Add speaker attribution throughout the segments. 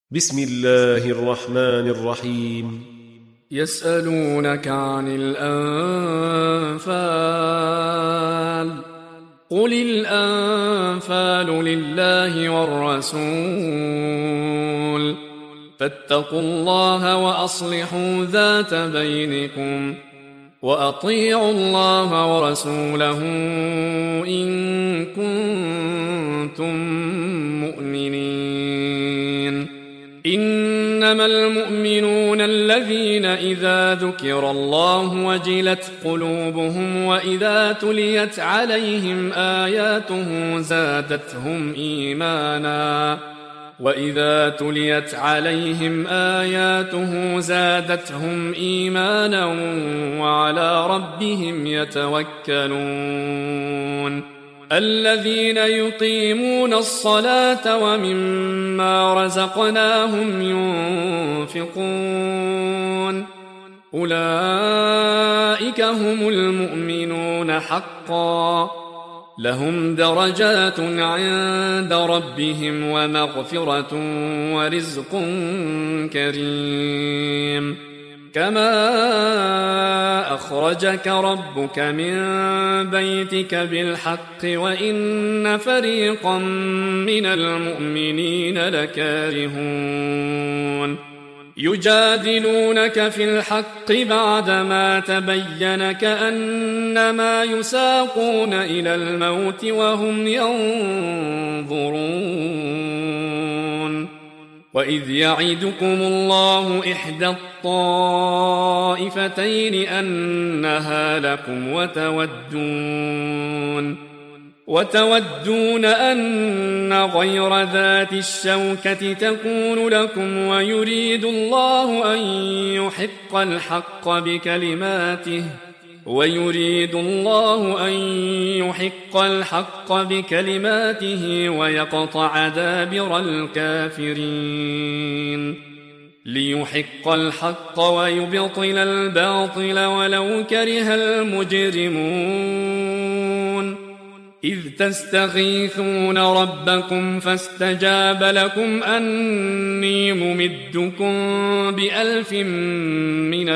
Speaker 1: بسم الله الرحمن الرحيم.
Speaker 2: يسألونك عن الأنفال قل الأنفال لله والرسول فاتقوا الله وأصلحوا ذات بينكم وأطيعوا الله ورسوله إن كنتم مؤمنين. إنما المؤمنون الذين إذا ذكر الله وجلت قلوبهم وإذا تليت عليهم آياته زادتهم إيمانا وعلى ربهم يتوكلون. الذين يقيمون الصلاة ومما رزقناهم ينفقون أولئك هم المؤمنون حقا لهم درجات عند ربهم ومغفرة ورزق كريم. كما أخرجك ربك من بيتك بالحق وإن فريقا من المؤمنين لكارهون. يجادلونك في الحق بعدما تبين كأنما يساقون إلى الموت وهم ينظرون. وإذ يعدكم الله إحدى الطائفتين أنها لكم وتودون أن غير ذات الشوكة تكون لكم ويريد الله أن يحق الحق بكلماته ويقطع دابر الكافرين. ليحق الحق ويبطل الباطل ولو كره المجرمون. إذ تستغيثون ربكم فاستجاب لكم أني ممدكم ب1000 من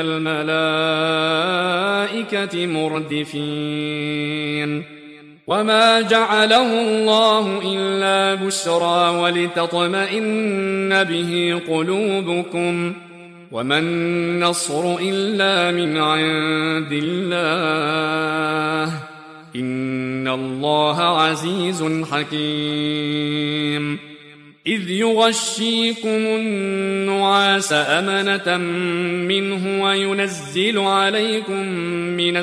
Speaker 2: الملائكة مردفين. وما جعله الله إلا بشرى ولتطمئن به قلوبكم وما النصر إلا من عند الله إن الله عزيز حكيم. إذ يغشيكم النعاس أمنة منه وينزل عليكم من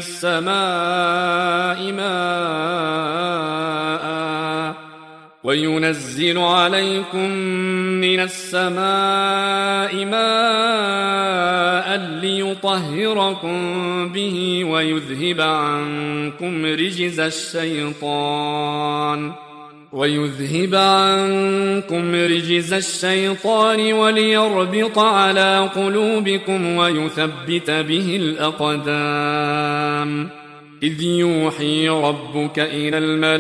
Speaker 2: السماء ماء ليطهركم به ويذهب عنكم رجز الشيطان وليربط على قلوبكم ويثبت به الأقدام. إذ يوحي ربك إلى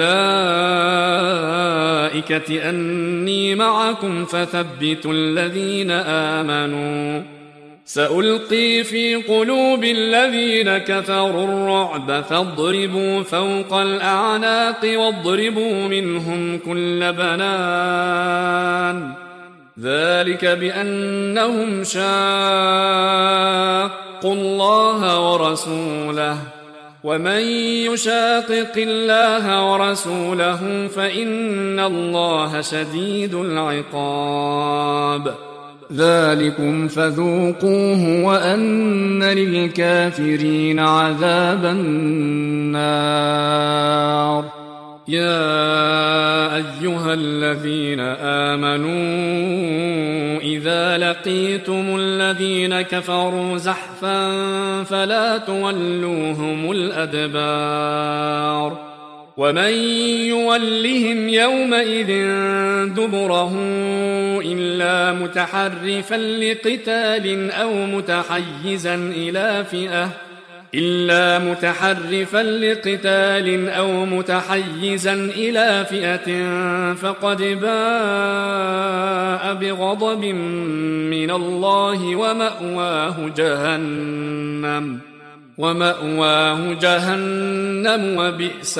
Speaker 2: الملائكة أني معكم فثبتوا الذين آمنوا سألقي في قلوب الذين كفروا الرعب فاضربوا فوق الأعناق واضربوا منهم كل بنان. ذلك بأنهم شاقوا الله ورسوله ومن يشاقق الله ورسوله فإن الله شديد العقاب. ذلكم فذوقوه وأن للكافرين عذاب النار. يا أيها الذين آمنوا إذا لقيتم الذين كفروا زحفا فلا تولوهم الأدبار. ومن يولهم يومئذ دبره إلا متحرفا لقتال أو متحيزا إلى فئة إلا متحرفا لقتال أو متحيزا إلى فئة فقد باء بغضب من الله ومأواه جهنم وبئس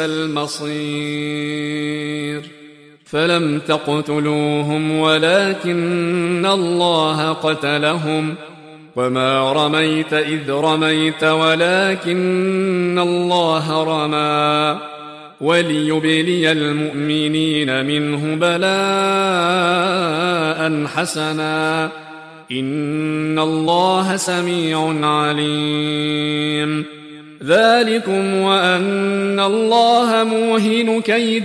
Speaker 2: المصير. فلم تقتلوهم ولكن الله قتلهم وما رميت إذ رميت ولكن الله رمى وليبلي المؤمنين منه بلاء حسنا إن الله سميع عليم. ذلكم وأن الله موهن كيد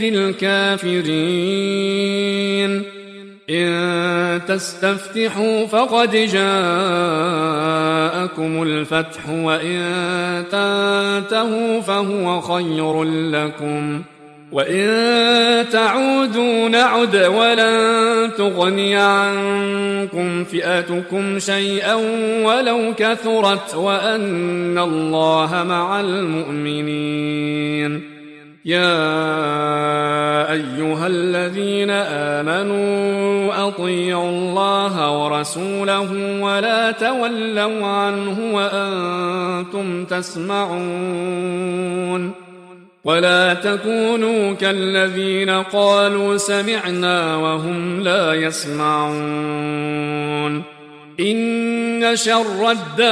Speaker 2: الكافرين. إن تستفتحوا فقد جاءكم الفتح وإن تنتهوا فهو خير لكم وإن تعودوا نعد ولن تغني عنكم فئتكم شيئا ولو كثرت وأن الله مع المؤمنين. يا أيها الذين آمنوا أطيعوا الله ورسوله ولا تولوا عنه وأنتم تسمعون ولا تكونوا كالذين قالوا سمعنا وهم لا يسمعون. إن شر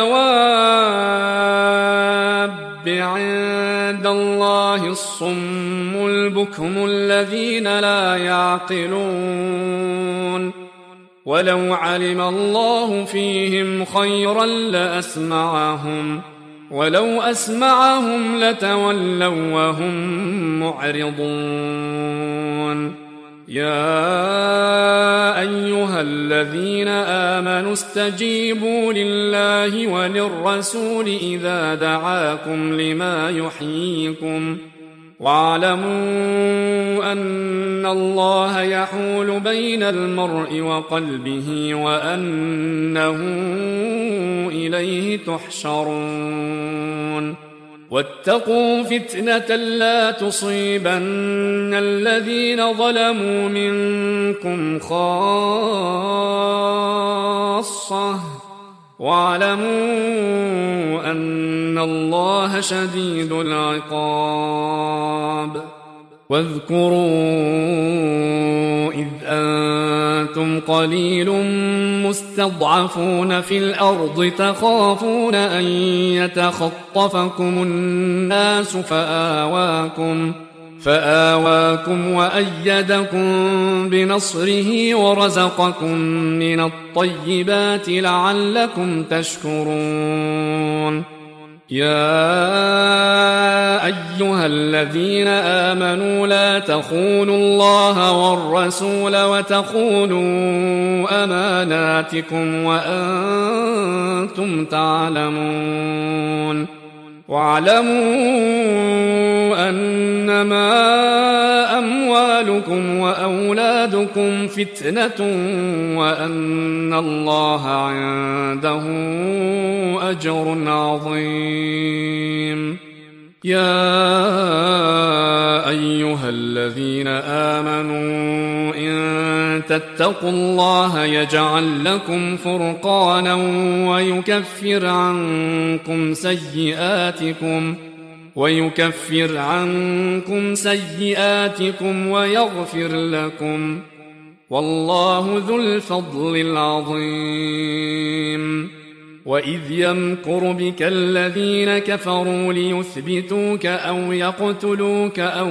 Speaker 2: الدواب عند الله الصم البكم الذين لا يعقلون. ولو علم الله فيهم خيرا لأسمعهم ولو أسمعهم لتولوا وهم معرضون. يا أيها الذين آمنوا استجيبوا لله وللرسول إذا دعاكم لما يحييكم واعلموا أن الله يحول بين المرء وقلبه وأنه إليه تحشرون. واتقوا فتنة لا تصيبن الذين ظلموا منكم خاصة واعلموا أن الله شديد العقاب. واذكروا إذ أنتم قليل مستضعفون في الأرض تخافون أن يتخطفكم الناس فآواكم وأيدكم بنصره ورزقكم من الطيبات لعلكم تشكرون. يا أيها الذين آمنوا لا تخونوا الله والرسول وتخونوا أماناتكم وأنتم تعلمون. واعلموا أنما أموالكم وأولادكم فتنة وأن الله عنده أجر عظيم. يا أيها الذين آمنوا إن تتقوا الله يجعل لكم فرقانا ويكفر عنكم سيئاتكم ويغفر لكم والله ذو الفضل العظيم. وإذ يمكر بك الذين كفروا ليثبتوك أو يقتلوك أو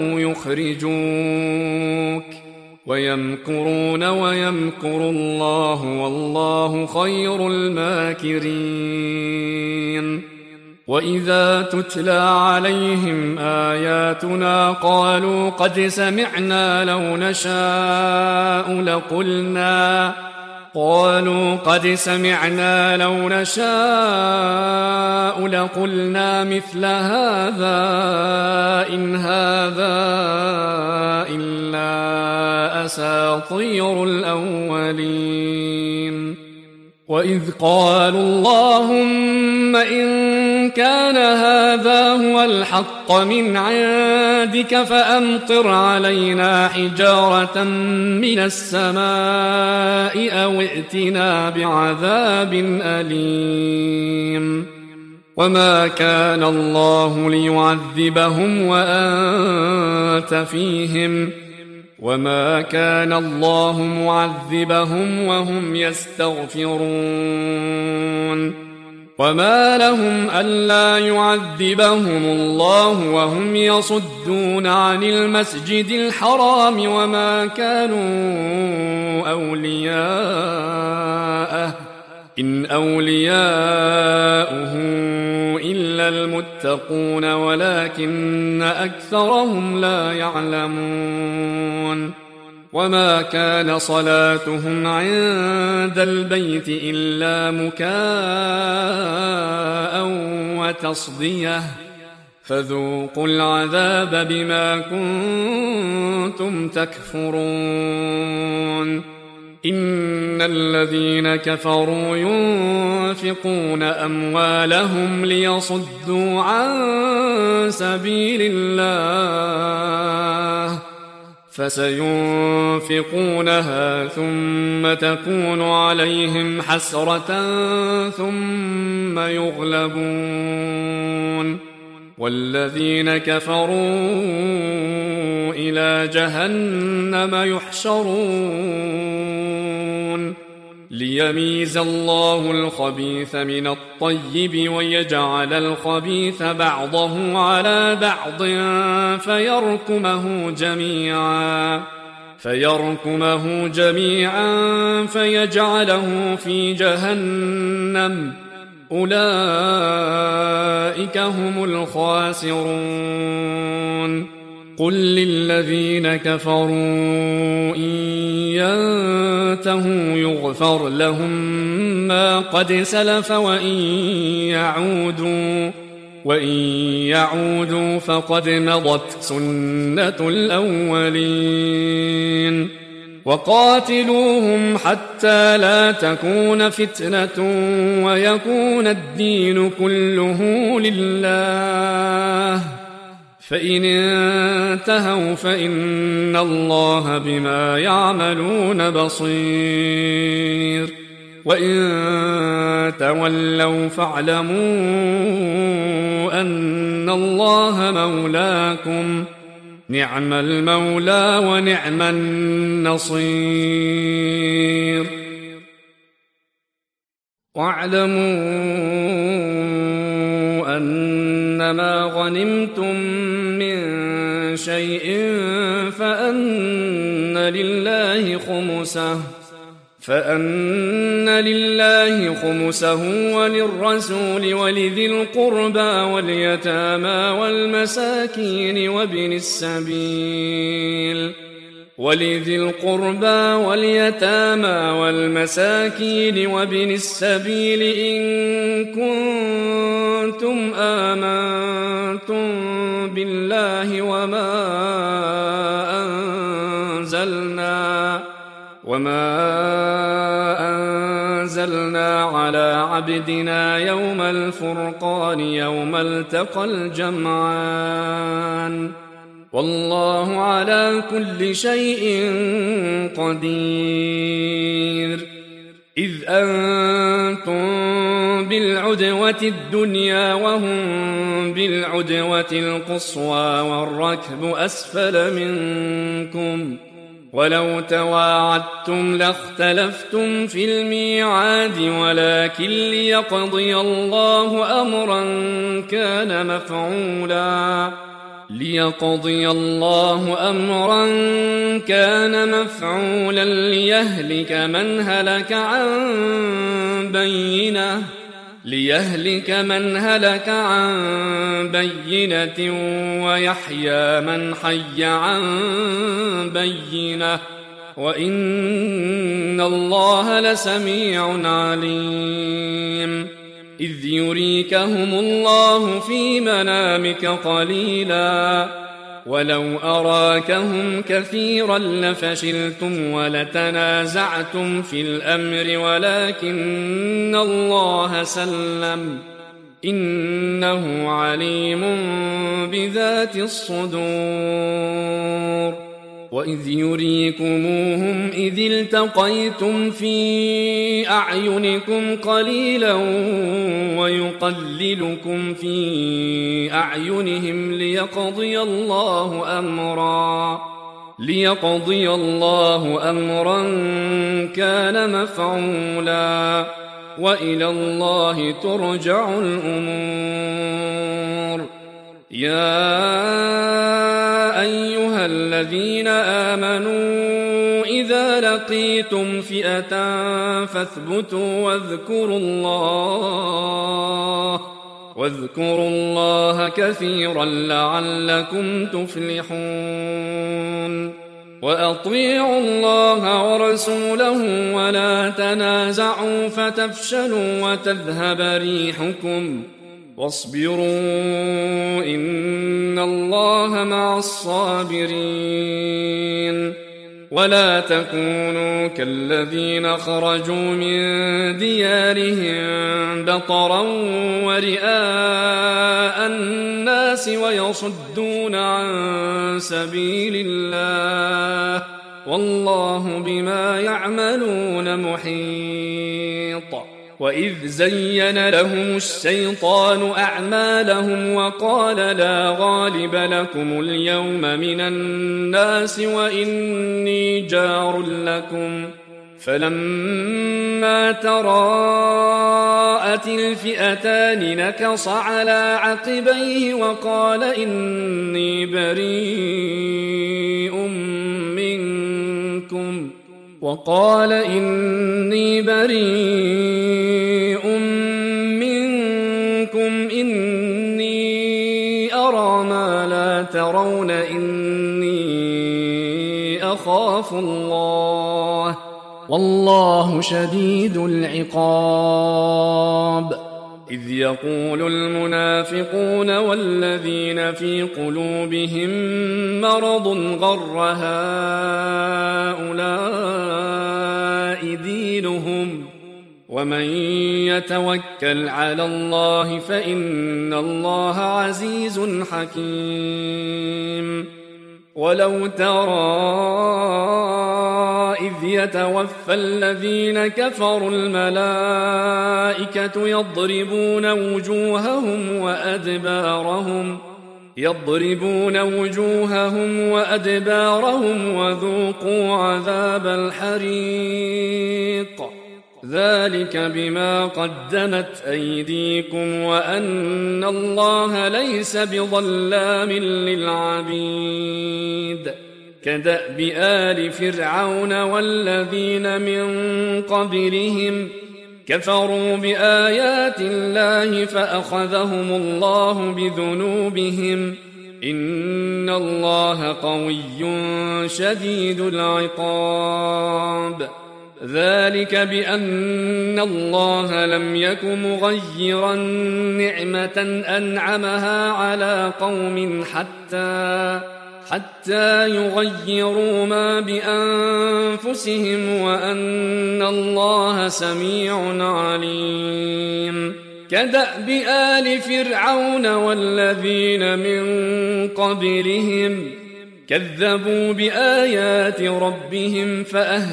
Speaker 2: يخرجوك ويمكرون ويمكر الله والله خير الماكرين. وإذا تتلى عليهم آياتنا قالوا قد سمعنا لو نشاء لقلنا مثل هذا إن هذا إلا أساطير الأولين. وإذ قالوا اللهم إن كان هذا هو الحق من عندك فأمطر علينا حجارة من السماء أو ائتنا بعذاب أليم وما كان الله ليعذبهم وأنت فيهم وما كان الله معذبهم وهم يستغفرون وما لهم ألا يعذبهم الله وهم يصدون عن المسجد الحرام وما كانوا أولياءه إن أولياؤه إلا المتقون ولكن أكثرهم لا يعلمون وما كان صلاتهم عند البيت إلا مكاء وتصدية فذوقوا العذاب بما كنتم تكفرون إن الذين كفروا ينفقون أموالهم ليصدوا عن سبيل الله فسينفقونها ثم تكون عليهم حسرة ثم يغلبون والذين كفروا إلى جهنم يحشرون ليميز الله الخبيث من الطيب ويجعل الخبيث بعضه على بعض فيركمه جميعا فيجعله في جهنم أولئك هم الخاسرون قل للذين كفروا إن ينتهوا يغفر لهم ما قد سلف وإن يعودوا فقد مضت سنة الأولين وقاتلوهم حتى لا تكون فتنة ويكون الدين كله لله فإن انتهوا فإن الله بما يعملون بصير وإن تولوا فاعلموا أن الله مولاكم نعم المولى ونعم النصير واعلموا أنما غنمتم من شيء فأن لله خمسه وللرسول ولذي القربى واليتامى والمساكين وابن السبيل إن كنتم آمنتم بالله وما أنزلنا على عبدنا يوم الفرقان يوم التقى الجمعان والله على كل شيء قدير إذ أنتم بالعدوة الدنيا وهم بالعدوة القصوى والركب أسفل منكم ولو تواعدتم لاختلفتم في الميعاد ولكن ليقضي الله أمرا كان مفعولا ليهلك من هلك عن بينة ويحيى من حي عن بينة وإن الله لسميع عليم إذ يريكهم الله في منامك قليلا ولو أراكهم كثيرا لفشلتم ولتنازعتم في الأمر ولكن الله سلم إنه عليم بذات الصدور. وإذ يريكموهم إذ التقيتم في أعينكم قليلا ويقللكم في أعينهم ليقضي الله أمرا كان مفعولا وإلى الله ترجع الأمور. يا أيها الذين آمنوا إذا لقيتم فئة فاثبتوا واذكروا الله كثيرا لعلكم تفلحون. وأطيعوا الله ورسوله ولا تنازعوا فتفشلوا وتذهب ريحكم واصبروا إن الله مع الصابرين. ولا تكونوا كالذين خرجوا من ديارهم بطرا ورئاء الناس ويصدون عن سبيل الله والله بما يعملون محيط. وإذ زين لهم الشيطان أعمالهم وقال لا غالب لكم اليوم من الناس وإني جار لكم فلما تراءت الفئتان نكص على عقبيه وقال إني بريء منكم إني أرى ما لا ترون إني أخاف الله والله شديد العقاب. إذ يقول المنافقون والذين في قلوبهم مرض غر هؤلاء دينهم ومن يتوكل على الله فإن الله عزيز حكيم. ولو ترى إذ يتوفى الذين كفروا الملائكة يضربون وجوههم وأدبارهم وذوقوا عذاب الحريق ذلك بما قدمت أيديكم وأن الله ليس بظلام للعبيد. كدأب آل فرعون والذين من قبلهم كفروا بآيات الله فأخذهم الله بذنوبهم إن الله قوي شديد العقاب. ذلك بأن الله لم يك مغيرا نعمة أنعمها على قوم حتى يغيروا ما بأنفسهم وأن الله سميع عليم. كدأب آل فرعون والذين من قبلهم كذبوا بآيات ربهم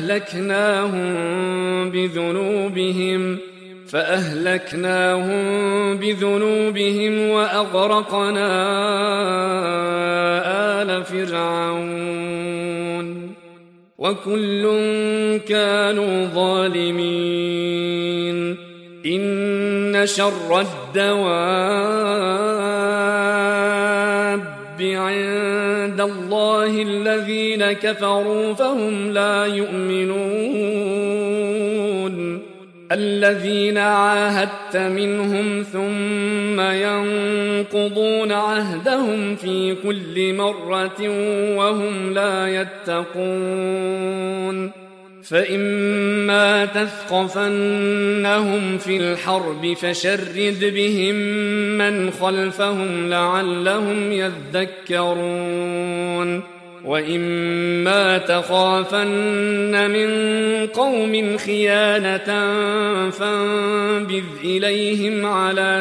Speaker 2: فأهلكناهم بذنوبهم وأغرقنا آل فرعون وكل كانوا ظالمين. إن شر الدواب عند الله الذين كفروا فهم لا يؤمنون. الذين عاهدت منهم ثم ينقضون عهدهم في كل مرة وهم لا يتقون. فإما تثقفنهم في الحرب فشرد بهم من خلفهم لعلهم يذكرون. وإما تخافن من قوم خيانة فانبذ إليهم على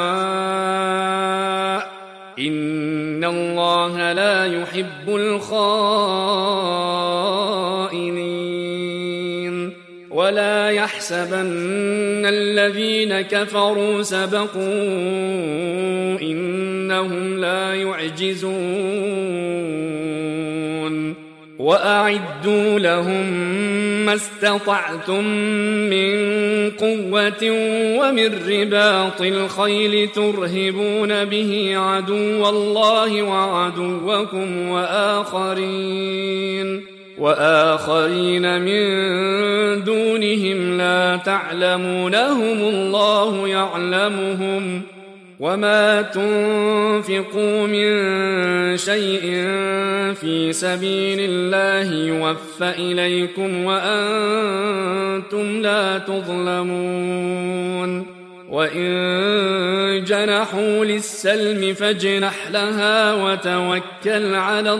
Speaker 2: سواء إن الله لا يحب الخائنين ولا يحسبن الذين كفروا سبقوا إنهم لا يعجزون وأعدوا لهم ما استطعتم من قوة ومن رباط الخيل ترهبون به عدو الله وعدوكم وآخرين من دونهم لا تعلمونهم الله يعلمهم وما تنفقوا من شيء في سبيل الله يوفى إليكم وأنتم لا تظلمون وإن جنحوا للسلم فاجنح لها وتوكل على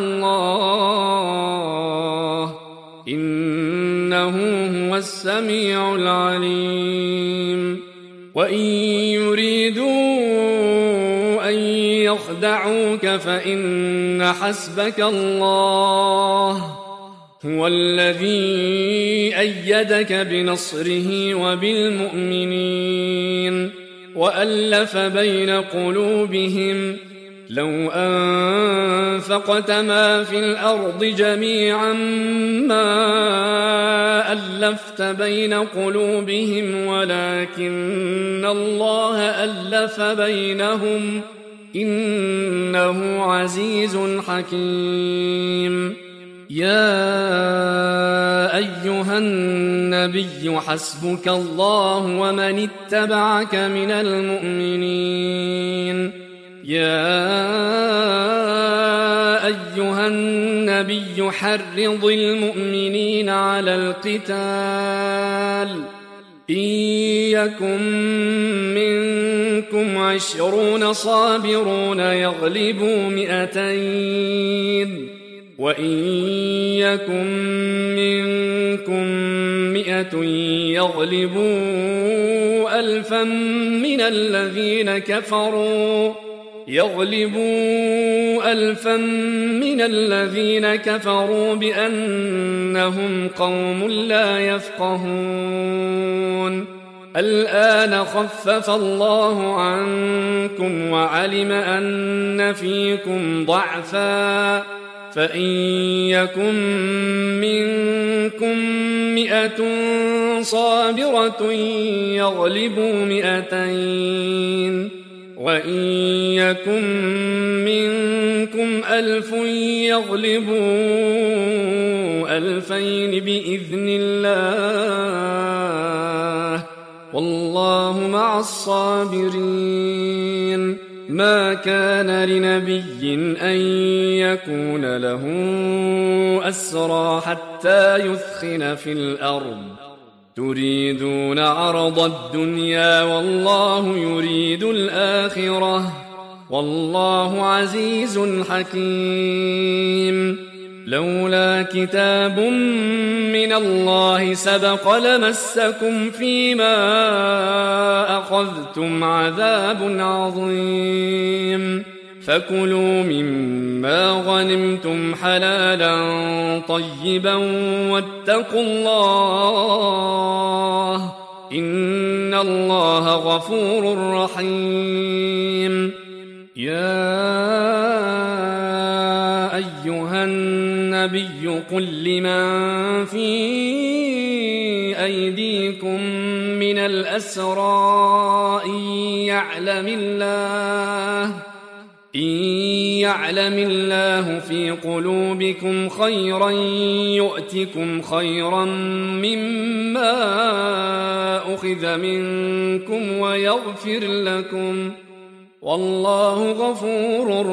Speaker 2: الله إنه هو السميع العليم وإن يريدوا أن يخدعوك فإن حسبك الله هو الذي أيدك بنصره وبالمؤمنين وألف بين قلوبهم لو أنفقت ما في الأرض جميعا ما ألفت بين قلوبهم ولكن الله ألف بينهم إنه عزيز حكيم يا أيها النبي حسبك الله ومن اتبعك من المؤمنين يا أيها النبي حرض المؤمنين على القتال إن يكن منكم 20 صابرون يغلبوا 200 وإن يكن منكم 100 يغلبوا 1000 من الذين كفروا بأنهم قوم لا يفقهون الآن خفف الله عنكم وعلم أن فيكم ضعفا فإن يكن منكم 100 صابرة يغلبوا 200 وإن يكن منكم 1000 يغلبوا 2000 بإذن الله والله مع الصابرين ما كان لنبي أن يكون له أسرى حتى يثخن في الأرض تريدون عرض الدنيا والله يريد الآخرة والله عزيز حكيم لولا كتاب من الله سبق لمسكم فيما أخذتم عذاب عظيم فكلوا مما غنمتم حلالا طيبا واتقوا الله إن الله غفور رحيم يا أيها النبي قل لمن في أيديكم من الأسرى إن يعلم الله في قلوبكم خيرا يؤتكم خيرا مما أخذ منكم ويغفر لكم والله غفور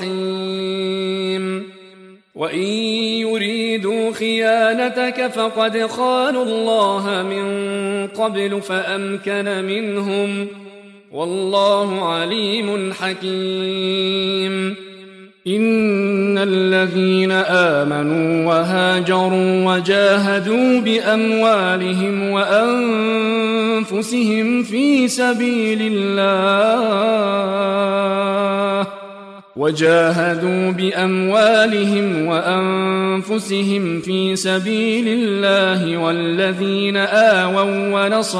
Speaker 2: رحيم وإن يريدوا خيانتك فقد خانوا الله من قبل فأمكن منهم والله عليم حكيم إن الذين آمنوا وهاجروا وجاهدوا بأموالهم وأنفسهم في سبيل الله والذين آووا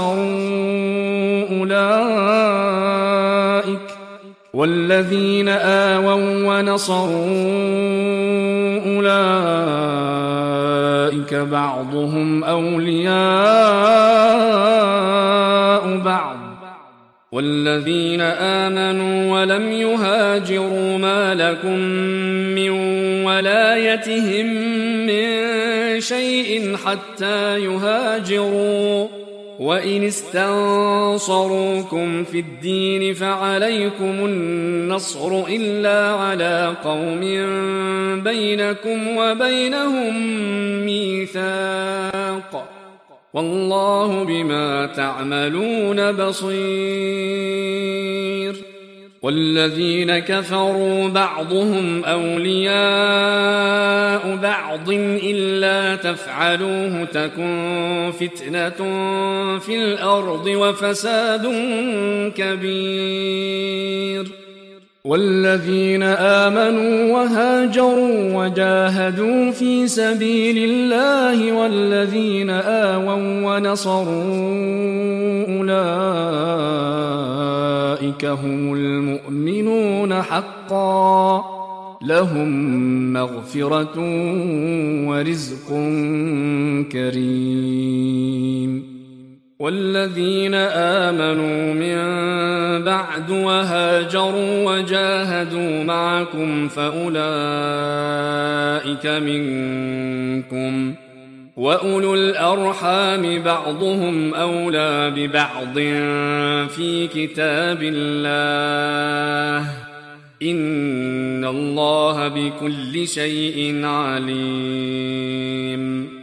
Speaker 2: ونصروا أولئك بعضهم أولياء بعض والذين آمنوا ولم يهاجروا ما لكم من ولايتهم من شيء حتى يهاجروا وإن استنصروكم في الدين فعليكم النصر إلا على قوم بينكم وبينهم ميثاق والله بما تعملون بصير والذين كفروا بعضهم أولياء بعض إلا تفعلوه تكن فتنة في الأرض وفساد كبير والذين آمنوا وهاجروا وجاهدوا في سبيل الله والذين آووا ونصروا أولئك هم المؤمنون حقا لهم مغفرة ورزق كريم والذين آمنوا من بعد وهاجروا وجاهدوا معكم فأولئك منكم وأولو الأرحام بعضهم أولى ببعض في كتاب الله إن الله بكل شيء عليم